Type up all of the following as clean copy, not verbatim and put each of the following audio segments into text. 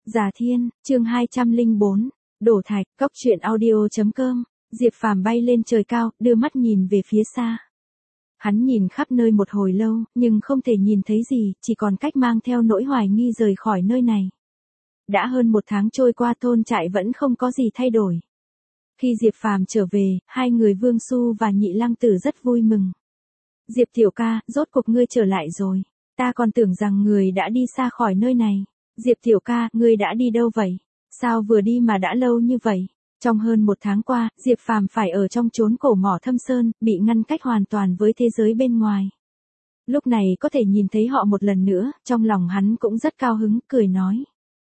Già Thiên, chương 204, Đổ Thạch, Cốc truyện audio.com, Diệp Phàm bay lên trời cao, đưa mắt nhìn về phía xa. Hắn nhìn khắp nơi một hồi lâu, nhưng không thể nhìn thấy gì, chỉ còn cách mang theo nỗi hoài nghi rời khỏi nơi này. Đã hơn một tháng trôi qua thôn trại vẫn không có gì thay đổi. Khi Diệp Phàm trở về, hai người Vương Xu và Nhị Lăng Tử rất vui mừng. Diệp tiểu ca, rốt cuộc ngươi trở lại rồi. Ta còn tưởng rằng người đã đi xa khỏi nơi này. Diệp tiểu ca, ngươi đã đi đâu vậy? Sao vừa đi mà đã lâu như vậy? Trong hơn một tháng qua, Diệp Phàm phải ở trong chốn cổ mỏ thâm sơn, bị ngăn cách hoàn toàn với thế giới bên ngoài. Lúc này có thể nhìn thấy họ một lần nữa, trong lòng hắn cũng rất cao hứng, cười nói.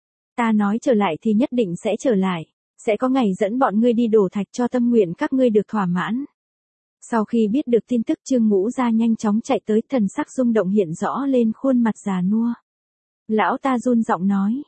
Ta nói trở lại thì nhất định sẽ trở lại. Sẽ có ngày dẫn bọn ngươi đi đổ thạch cho tâm nguyện các ngươi được thỏa mãn. Sau khi biết được tin tức, Trương Ngũ Gia nhanh chóng chạy tới, thần sắc rung động hiện rõ lên khuôn mặt già nua. Lão ta run giọng nói,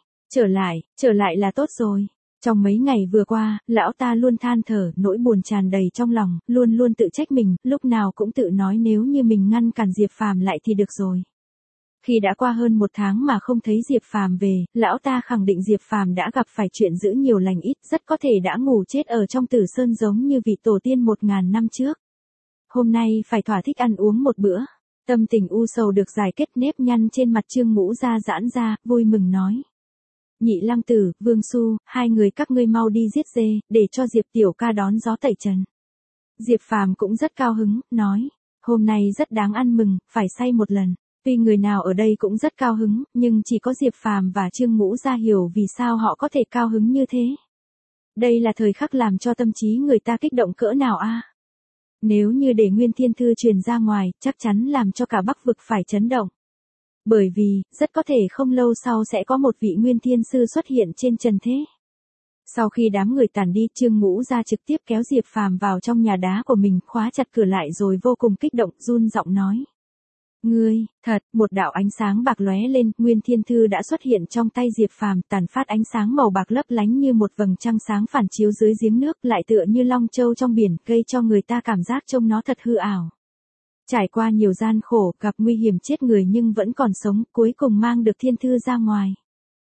trở lại là tốt rồi. Trong mấy ngày vừa qua, lão ta luôn than thở, nỗi buồn tràn đầy trong lòng, luôn luôn tự trách mình, lúc nào cũng tự nói nếu như mình ngăn cản Diệp Phàm lại thì được rồi. Khi đã qua hơn một tháng mà không thấy Diệp Phàm về, lão ta khẳng định Diệp Phàm đã gặp phải chuyện dữ nhiều lành ít, rất có thể đã ngủ chết ở trong Tử Sơn giống như vị tổ tiên 1000 năm trước. Hôm nay phải thỏa thích ăn uống một bữa. Tâm tình u sầu được giải kết, nếp nhăn trên mặt Trương Ngũ Gia giãn ra, vui mừng nói. Nhị Lăng Tử, Vương Xu, hai người các ngươi mau đi giết dê, để cho Diệp tiểu ca đón gió tẩy trần. Diệp Phàm cũng rất cao hứng, nói. Hôm nay rất đáng ăn mừng, phải say một lần. Tuy người nào ở đây cũng rất cao hứng, nhưng chỉ có Diệp Phàm và Trương Ngũ Gia hiểu vì sao họ có thể cao hứng như thế. Đây là thời khắc làm cho tâm trí người ta kích động cỡ nào a? Nếu như để Nguyên Thiên Thư truyền ra ngoài, chắc chắn làm cho cả Bắc vực phải chấn động. Bởi vì, rất có thể không lâu sau sẽ có một vị Nguyên Thiên Sư xuất hiện trên trần thế. Sau khi đám người tản đi, Trương Ngũ Gia trực tiếp kéo Diệp Phàm vào trong nhà đá của mình, khóa chặt cửa lại rồi vô cùng kích động, run giọng nói. Ngươi, thật, một đạo ánh sáng bạc lóe lên, Nguyên Thiên Thư đã xuất hiện trong tay Diệp Phàm, tản phát ánh sáng màu bạc lấp lánh như một vầng trăng sáng phản chiếu dưới giếng nước, lại tựa như long châu trong biển, gây cho người ta cảm giác trông nó thật hư ảo. Trải qua nhiều gian khổ, gặp nguy hiểm chết người nhưng vẫn còn sống, cuối cùng mang được Thiên Thư ra ngoài.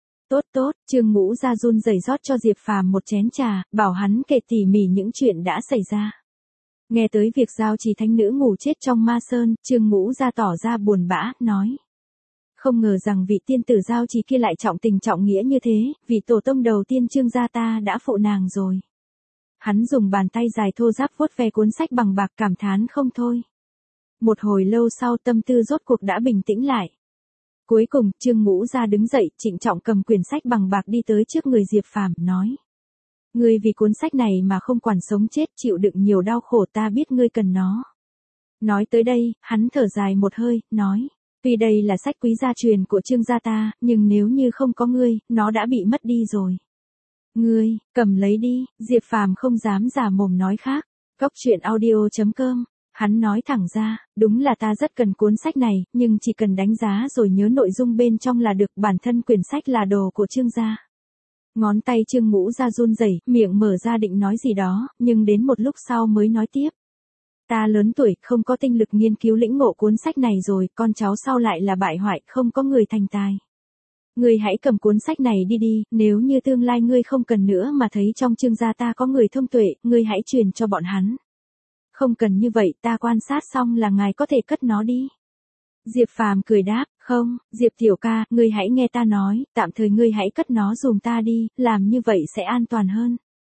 Tốt, Trương Ngũ Gia run rẩy rót cho Diệp Phàm một chén trà, bảo hắn kể tỉ mỉ những chuyện đã xảy ra. Nghe tới việc Giao Trì thánh nữ ngủ chết trong ma sơn, Trương Ngũ Gia tỏ ra buồn bã, nói. Không ngờ rằng vị tiên tử Giao Trì kia lại trọng tình trọng nghĩa như thế, vị tổ tông đầu tiên Trương gia ta đã phụ nàng rồi. Hắn dùng bàn tay dài thô ráp vuốt ve cuốn sách bằng bạc, cảm thán không thôi. Một hồi lâu sau, tâm tư rốt cuộc đã bình tĩnh lại. Cuối cùng, Trương Ngũ Gia đứng dậy, trịnh trọng cầm quyển sách bằng bạc đi tới trước người Diệp Phàm, nói. Ngươi vì cuốn sách này mà không quản sống chết, chịu đựng nhiều đau khổ, ta biết ngươi cần nó. Nói tới đây, hắn thở dài một hơi, nói. Tuy đây là sách quý gia truyền của Trương gia ta, nhưng nếu như không có ngươi, nó đã bị mất đi rồi. Ngươi, cầm lấy đi, Diệp Phàm không dám giả mồm nói khác. Cốc truyện audio.com, hắn nói thẳng ra, đúng là ta rất cần cuốn sách này, nhưng chỉ cần đánh giá rồi nhớ nội dung bên trong là được, bản thân quyển sách là đồ của Trương gia. Ngón tay Trương Ngũ Gia run rẩy, miệng mở ra định nói gì đó, nhưng đến một lúc sau mới nói tiếp. Ta lớn tuổi, không có tinh lực nghiên cứu lĩnh ngộ cuốn sách này rồi, con cháu sau lại là bại hoại, không có người thành tài. Ngươi hãy cầm cuốn sách này đi đi, nếu như tương lai ngươi không cần nữa mà thấy trong Trương gia ta có người thông tuệ, ngươi hãy truyền cho bọn hắn. Không cần như vậy, ta quan sát xong là ngài có thể cất nó đi. Diệp Phàm cười đáp, không, Diệp tiểu ca, ngươi hãy nghe ta nói, tạm thời ngươi hãy cất nó dùm ta đi, làm như vậy sẽ an toàn hơn.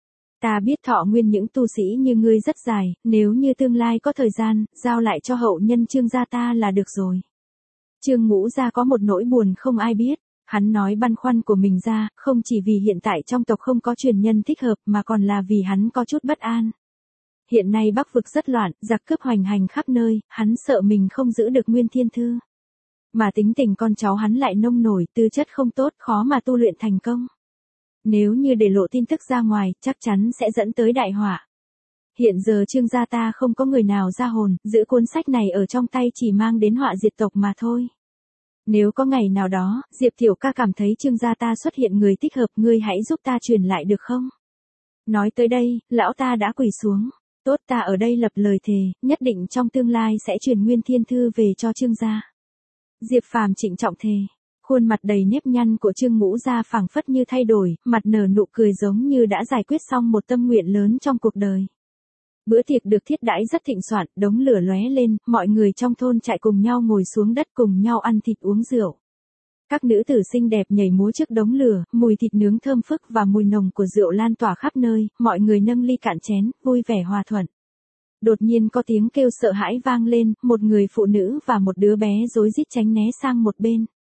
Ta biết thọ nguyên những tu sĩ như ngươi rất dài, nếu như tương lai có thời gian, giao lại cho hậu nhân Trương gia ta là được rồi. Trương Ngũ Gia có một nỗi buồn không ai biết, hắn nói băn khoăn của mình ra, không chỉ vì hiện tại trong tộc không có truyền nhân thích hợp mà còn là vì hắn có chút bất an. Hiện nay Bắc vực rất loạn, giặc cướp hoành hành khắp nơi, hắn sợ mình không giữ được Nguyên Thiên Thư. Mà tính tình con cháu hắn lại nông nổi, tư chất không tốt, khó mà tu luyện thành công. Nếu như để lộ tin tức ra ngoài, chắc chắn sẽ dẫn tới đại họa. Hiện giờ Trương gia ta không có người nào ra hồn, giữ cuốn sách này ở trong tay chỉ mang đến họa diệt tộc mà thôi. Nếu có ngày nào đó, Diệp tiểu ca cảm thấy Trương gia ta xuất hiện người thích hợp, ngươi hãy giúp ta truyền lại được không? Nói tới đây, lão ta đã quỳ xuống. Tốt, ta ở đây lập lời thề, nhất định trong tương lai sẽ truyền Nguyên Thiên Thư về cho Trương gia. Diệp Phàm trịnh trọng thề. Khuôn mặt đầy nếp nhăn của Trương Ngũ Gia phảng phất như thay đổi, mặt nở nụ cười giống như đã giải quyết xong một tâm nguyện lớn trong cuộc đời. Bữa tiệc được thiết đãi rất thịnh soạn, đống lửa lóe lên, mọi người trong thôn trại cùng nhau ngồi xuống đất cùng nhau ăn thịt uống rượu. Các nữ tử xinh đẹp nhảy múa trước đống lửa, mùi thịt nướng thơm phức và mùi nồng của rượu lan tỏa khắp nơi, mọi người nâng ly cạn chén, vui vẻ hòa thuận. Đột nhiên có tiếng kêu sợ hãi vang lên, một người phụ nữ và một đứa bé rối rít tránh né sang một bên.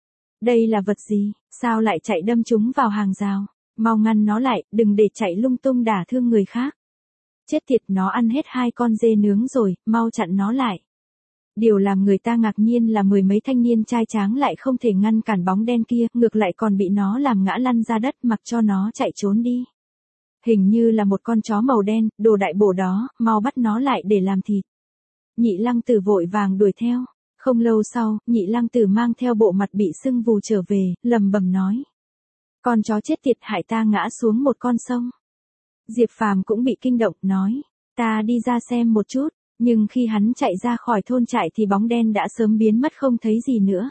Đây là vật gì, sao lại chạy đâm chúng vào hàng rào? Mau ngăn nó lại, đừng để chạy lung tung đả thương người khác. Chết tiệt, nó ăn hết 2 con dê nướng rồi, mau chặn nó lại. Điều làm người ta ngạc nhiên là 10 mấy thanh niên trai tráng lại không thể ngăn cản bóng đen kia, ngược lại còn bị nó làm ngã lăn ra đất mặc cho nó chạy trốn đi. Hình như là một con chó màu đen, đồ đại bổ đó, mau bắt nó lại để làm thịt. Nhị Lăng Tử vội vàng đuổi theo. Không lâu sau, Nhị Lăng Tử mang theo bộ mặt bị sưng vù trở về, lầm bầm nói. Con chó chết tiệt hại ta ngã xuống một con sông. Diệp Phàm cũng bị kinh động, nói. Ta đi ra xem một chút, nhưng khi hắn chạy ra khỏi thôn trại thì bóng đen đã sớm biến mất không thấy gì nữa.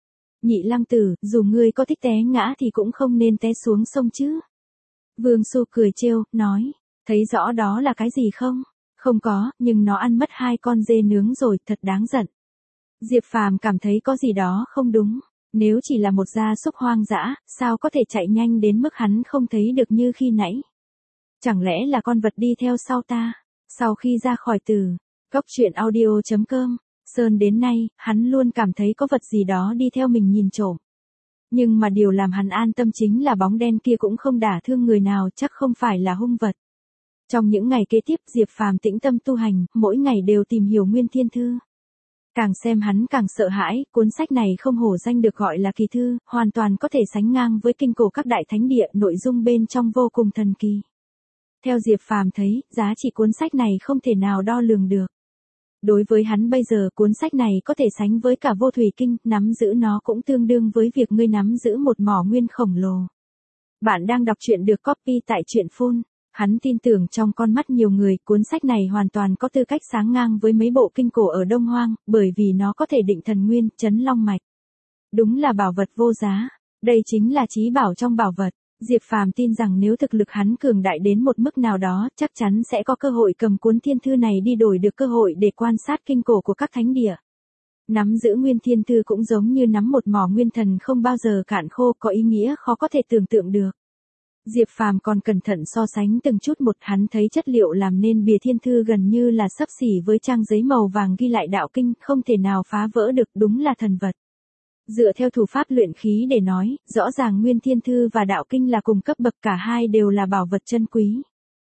Nhị Lăng Tử, dù ngươi có thích té ngã thì cũng không nên té xuống sông chứ. Vương Xu cười trêu, nói. Thấy rõ đó là cái gì không? Không có, nhưng nó ăn mất 2 con dê nướng rồi, thật đáng giận. Diệp Phàm cảm thấy có gì đó không đúng. Nếu chỉ là một gia súc hoang dã, sao có thể chạy nhanh đến mức hắn không thấy được như khi nãy? Chẳng lẽ là con vật đi theo sau ta? Sau khi ra khỏi từ goctruyện.audio.com, Sơn đến nay, hắn luôn cảm thấy có vật gì đó đi theo mình nhìn trộm. Nhưng mà điều làm hắn an tâm chính là bóng đen kia cũng không đả thương người nào, chắc không phải là hung vật. Trong những ngày kế tiếp, Diệp Phàm tĩnh tâm tu hành, mỗi ngày đều tìm hiểu Nguyên Thiên Thư. Càng xem hắn càng sợ hãi, cuốn sách này không hổ danh được gọi là kỳ thư, hoàn toàn có thể sánh ngang với kinh cổ các đại thánh địa, nội dung bên trong vô cùng thần kỳ. Theo Diệp Phàm thấy, giá trị cuốn sách này không thể nào đo lường được. Đối với hắn bây giờ, cuốn sách này có thể sánh với cả vô thủy kinh, nắm giữ nó cũng tương đương với việc ngươi nắm giữ một mỏ nguyên khổng lồ. Bạn đang đọc truyện được copy tại truyện Phun. Hắn tin tưởng trong con mắt nhiều người, cuốn sách này hoàn toàn có tư cách sáng ngang với mấy bộ kinh cổ ở Đông Hoang, bởi vì nó có thể định thần nguyên, chấn long mạch. Đúng là bảo vật vô giá. Đây chính là chí bảo trong bảo vật. Diệp Phàm tin rằng nếu thực lực hắn cường đại đến một mức nào đó, chắc chắn sẽ có cơ hội cầm cuốn thiên thư này đi đổi được cơ hội để quan sát kinh cổ của các thánh địa. Nắm giữ nguyên thiên thư cũng giống như nắm một mỏ nguyên thần không bao giờ cạn khô, có ý nghĩa khó có thể tưởng tượng được. Diệp Phàm còn cẩn thận so sánh từng chút một, hắn thấy chất liệu làm nên bìa thiên thư gần như là xấp xỉ với trang giấy màu vàng ghi lại đạo kinh, không thể nào phá vỡ được, đúng là thần vật. Dựa theo thủ pháp luyện khí để nói, rõ ràng Nguyên Thiên Thư và đạo kinh là cùng cấp bậc, cả hai đều là bảo vật chân quý.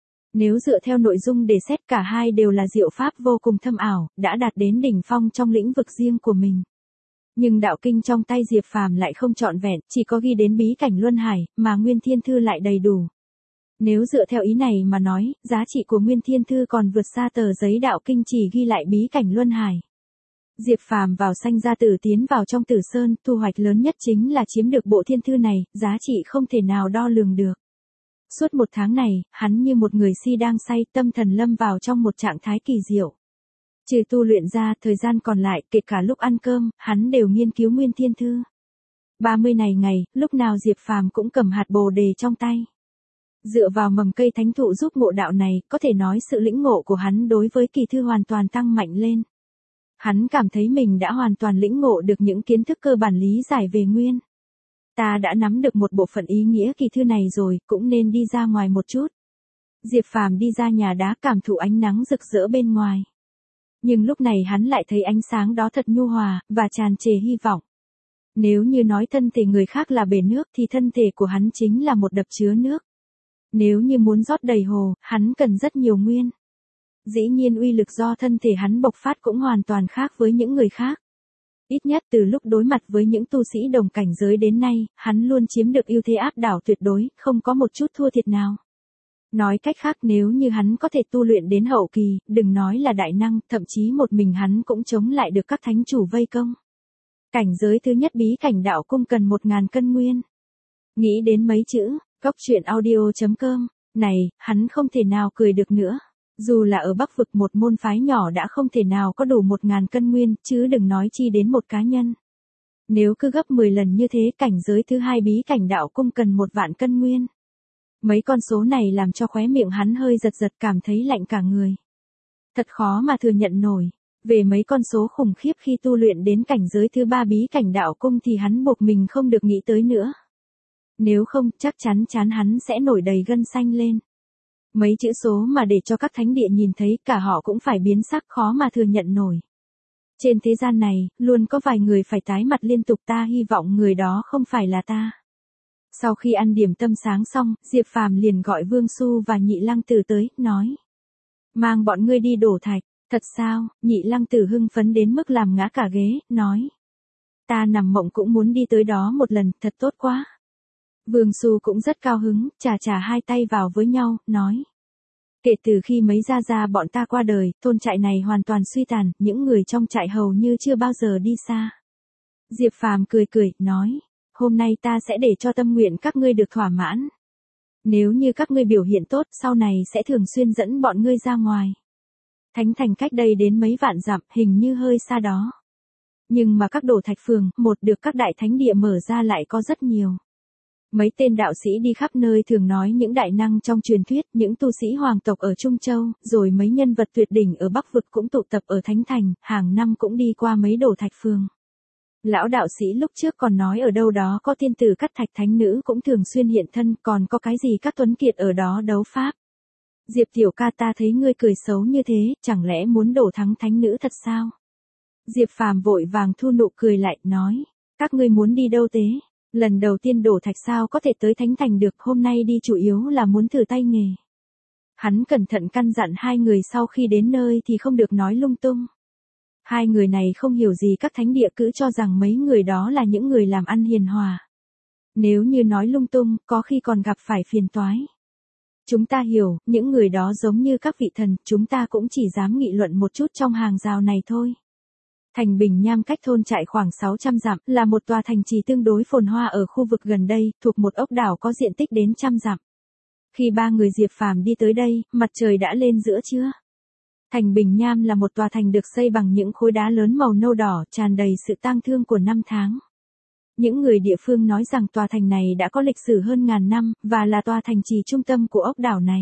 Nếu dựa theo nội dung để xét, cả hai đều là diệu pháp vô cùng thâm ảo, đã đạt đến đỉnh phong trong lĩnh vực riêng của mình. Nhưng đạo kinh trong tay Diệp Phàm lại không trọn vẹn, chỉ có ghi đến bí cảnh luân hải, mà Nguyên Thiên Thư lại đầy đủ. Nếu dựa theo ý này mà nói, giá trị của Nguyên Thiên Thư còn vượt xa tờ giấy đạo kinh chỉ ghi lại bí cảnh luân hải. Diệp Phàm vào sanh ra tử tiến vào trong Tử Sơn, thu hoạch lớn nhất chính là chiếm được bộ thiên thư này, giá trị không thể nào đo lường được. Suốt 1 tháng này, hắn như một người si đang say, tâm thần lâm vào trong một trạng thái kỳ diệu. Trừ tu luyện ra, thời gian còn lại, kể cả lúc ăn cơm, hắn đều nghiên cứu Nguyên Thiên Thư. 30 ngày, lúc nào Diệp Phàm cũng cầm hạt bồ đề trong tay. Dựa vào mầm cây thánh thụ giúp ngộ đạo này, có thể nói sự lĩnh ngộ của hắn đối với kỳ thư hoàn toàn tăng mạnh lên. Hắn cảm thấy mình đã hoàn toàn lĩnh ngộ được những kiến thức cơ bản lý giải về nguyên. Ta đã nắm được một bộ phận ý nghĩa kỳ thư này rồi, cũng nên đi ra ngoài một chút. Diệp Phàm đi ra nhà đá, cảm thụ ánh nắng rực rỡ bên ngoài. Nhưng lúc này hắn lại thấy ánh sáng đó thật nhu hòa, và tràn trề hy vọng. Nếu như nói thân thể người khác là bể nước thì thân thể của hắn chính là một đập chứa nước. Nếu như muốn rót đầy hồ, hắn cần rất nhiều nguyên. Dĩ nhiên uy lực do thân thể hắn bộc phát cũng hoàn toàn khác với những người khác. Ít nhất từ lúc đối mặt với những tu sĩ đồng cảnh giới đến nay, hắn luôn chiếm được ưu thế áp đảo tuyệt đối, không có một chút thua thiệt nào. Nói cách khác, nếu như hắn có thể tu luyện đến hậu kỳ, đừng nói là đại năng, thậm chí một mình hắn cũng chống lại được các thánh chủ vây công. Cảnh giới thứ nhất bí cảnh đạo cung cần 1000 cân nguyên. Nghĩ đến mấy chữ, goctruyện.audio.com, này, hắn không thể nào cười được nữa. Dù là ở Bắc vực một môn phái nhỏ đã không thể nào có đủ 1000 cân nguyên, chứ đừng nói chi đến một cá nhân. Nếu cứ gấp 10 lần như thế, cảnh giới thứ hai bí cảnh đạo cung cần 1.000.000 cân nguyên. Mấy con số này làm cho khóe miệng hắn hơi giật giật, cảm thấy lạnh cả người. Thật khó mà thừa nhận nổi. Về mấy con số khủng khiếp khi tu luyện đến cảnh giới thứ ba bí cảnh đạo cung thì hắn buộc mình không được nghĩ tới nữa. Nếu không, chắc chắn hắn sẽ nổi đầy gân xanh lên. Mấy chữ số mà để cho các thánh địa nhìn thấy, cả họ cũng phải biến sắc, khó mà thừa nhận nổi. Trên thế gian này, luôn có vài người phải tái mặt liên tục, ta hy vọng người đó không phải là ta. Sau khi ăn điểm tâm sáng xong, Diệp Phàm liền gọi Vương Xu và Nhị Lăng Tử tới, nói. Mang bọn ngươi đi đổ thạch. Thật sao? Nhị Lăng Tử hưng phấn đến mức làm ngã cả ghế, nói. Ta nằm mộng cũng muốn đi tới đó một lần, thật tốt quá. Vương Xu cũng rất cao hứng, chà hai tay vào với nhau, nói. Kể từ khi mấy gia gia bọn ta qua đời, thôn trại này hoàn toàn suy tàn, những người trong trại hầu như chưa bao giờ đi xa. Diệp Phàm cười, nói. Hôm nay ta sẽ để cho tâm nguyện các ngươi được thỏa mãn. Nếu như các ngươi biểu hiện tốt, sau này sẽ thường xuyên dẫn bọn ngươi ra ngoài. Thánh thành cách đây đến mấy vạn dặm, hình như hơi xa đó. Nhưng mà các đổ thạch phường, được các đại thánh địa mở ra lại có rất nhiều. Mấy tên đạo sĩ đi khắp nơi thường nói những đại năng trong truyền thuyết, những tu sĩ hoàng tộc ở Trung Châu, rồi mấy nhân vật tuyệt đỉnh ở Bắc Vực cũng tụ tập ở Thánh Thành, hàng năm cũng đi qua mấy đổ thạch phường. Lão đạo sĩ lúc trước còn nói ở đâu đó có tiên tử cắt thạch thánh nữ cũng thường xuyên hiện thân, còn có cái gì các tuấn kiệt ở đó đấu pháp. Diệp tiểu ca, ta thấy ngươi cười xấu như thế, chẳng lẽ muốn đổ thắng thánh nữ thật sao? Diệp Phàm vội vàng thu nụ cười lại, nói. Các ngươi muốn đi đâu thế? Lần đầu tiên đổ thạch sao có thể tới Thánh Thành được, hôm nay đi chủ yếu là muốn thử tay nghề. Hắn cẩn thận căn dặn hai người sau khi đến nơi thì không được nói lung tung. Hai người này không hiểu gì các thánh địa, cứ cho rằng mấy người đó là những người làm ăn hiền hòa. Nếu như nói lung tung, có khi còn gặp phải phiền toái. Chúng ta hiểu, những người đó giống như các vị thần, chúng ta cũng chỉ dám nghị luận một chút trong hàng rào này thôi. Thành Bình Nham cách thôn trại khoảng 600 dặm, là một tòa thành trì tương đối phồn hoa ở khu vực gần đây, thuộc một ốc đảo có diện tích đến trăm dặm. Khi ba người Diệp Phàm đi tới đây, mặt trời đã lên giữa trưa. Thành Bình Nham là một tòa thành được xây bằng những khối đá lớn màu nâu đỏ, tràn đầy sự tang thương của năm tháng. Những người địa phương nói rằng tòa thành này đã có lịch sử hơn ngàn năm, và là tòa thành trì trung tâm của ốc đảo này.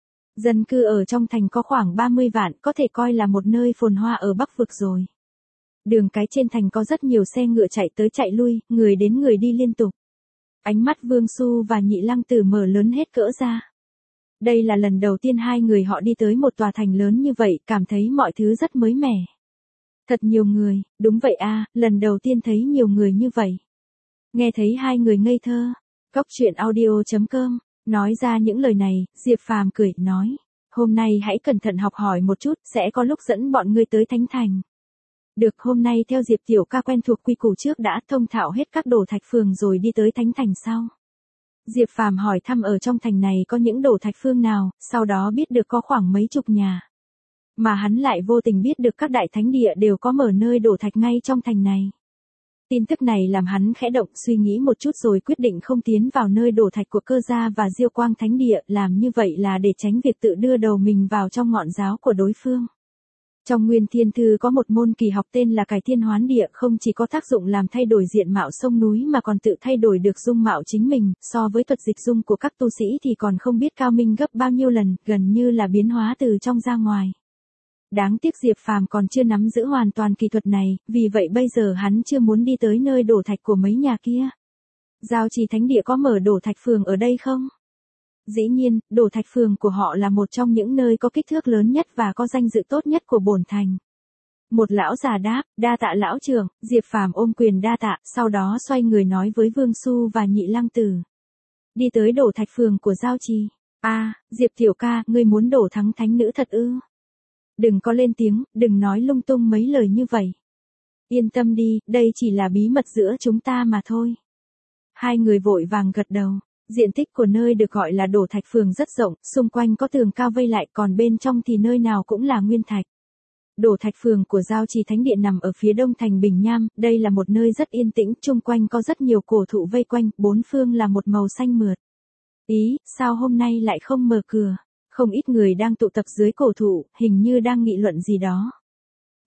Dân cư ở trong thành có khoảng 30 vạn, có thể coi là một nơi phồn hoa ở Bắc Vực rồi. Đường cái trên thành có rất nhiều xe ngựa chạy tới chạy lui, người đến người đi liên tục. Ánh mắt Vương Xu và Nhị Lăng Tử mở lớn hết cỡ ra. Đây là lần đầu tiên hai người họ đi tới một tòa thành lớn như vậy, cảm thấy mọi thứ rất mới mẻ. Thật nhiều người, đúng vậy a, lần đầu tiên thấy nhiều người như vậy. Nghe thấy hai người ngây thơ. Cóc truyện audio.com, nói ra những lời này, Diệp Phàm cười, nói. Hôm nay hãy cẩn thận học hỏi một chút, sẽ có lúc dẫn bọn ngươi tới Thánh Thành. Được, hôm nay theo Diệp tiểu ca quen thuộc quy củ trước đã, thông thạo hết các đổ thạch phường rồi đi tới Thánh Thành sau. Diệp Phàm hỏi thăm ở trong thành này có những đổ thạch phương nào, sau đó biết được có khoảng mấy chục nhà. Mà hắn lại vô tình biết được các đại thánh địa đều có mở nơi đổ thạch ngay trong thành này. Tin tức này làm hắn khẽ động, suy nghĩ một chút rồi quyết định không tiến vào nơi đổ thạch của Cơ Gia và Diêu Quang thánh địa, làm như vậy là để tránh việc tự đưa đầu mình vào trong ngọn giáo của đối phương. Trong Nguyên Thiên Thư có một môn kỳ học tên là Cải Thiên Hoán Địa, không chỉ có tác dụng làm thay đổi diện mạo sông núi mà còn tự thay đổi được dung mạo chính mình, so với thuật dịch dung của các tu sĩ thì còn không biết cao minh gấp bao nhiêu lần, gần như là biến hóa từ trong ra ngoài. Đáng tiếc Diệp Phàm còn chưa nắm giữ hoàn toàn kỹ thuật này, vì vậy bây giờ hắn chưa muốn đi tới nơi đổ thạch của mấy nhà kia. Giao Trì Thánh Địa có mở đổ thạch phường ở đây không? Dĩ nhiên, đổ thạch phường của họ là một trong những nơi có kích thước lớn nhất và có danh dự tốt nhất của bổn thành. Một lão già đáp, đa tạ lão trưởng. Diệp Phàm ôm quyền đa tạ, sau đó xoay người nói với Vương Xu và Nhị Lăng Tử. Đi tới đổ thạch phường của Giao Trì. Diệp tiểu ca, ngươi muốn đổ thắng thánh nữ thật ư? Đừng có lên tiếng, đừng nói lung tung mấy lời như vậy. Yên tâm đi, đây chỉ là bí mật giữa chúng ta mà thôi. Hai người vội vàng gật đầu. Diện tích của nơi được gọi là đổ thạch phường rất rộng, xung quanh có tường cao vây lại, còn bên trong thì nơi nào cũng là nguyên thạch. Đổ thạch phường của Giao Trì Thánh Địa nằm ở phía đông thành Bình Nham, đây là một nơi rất yên tĩnh, chung quanh có rất nhiều cổ thụ vây quanh, bốn phương là một màu xanh mượt. Ý, sao hôm nay lại không mở cửa? Không ít người đang tụ tập dưới cổ thụ, hình như đang nghị luận gì đó.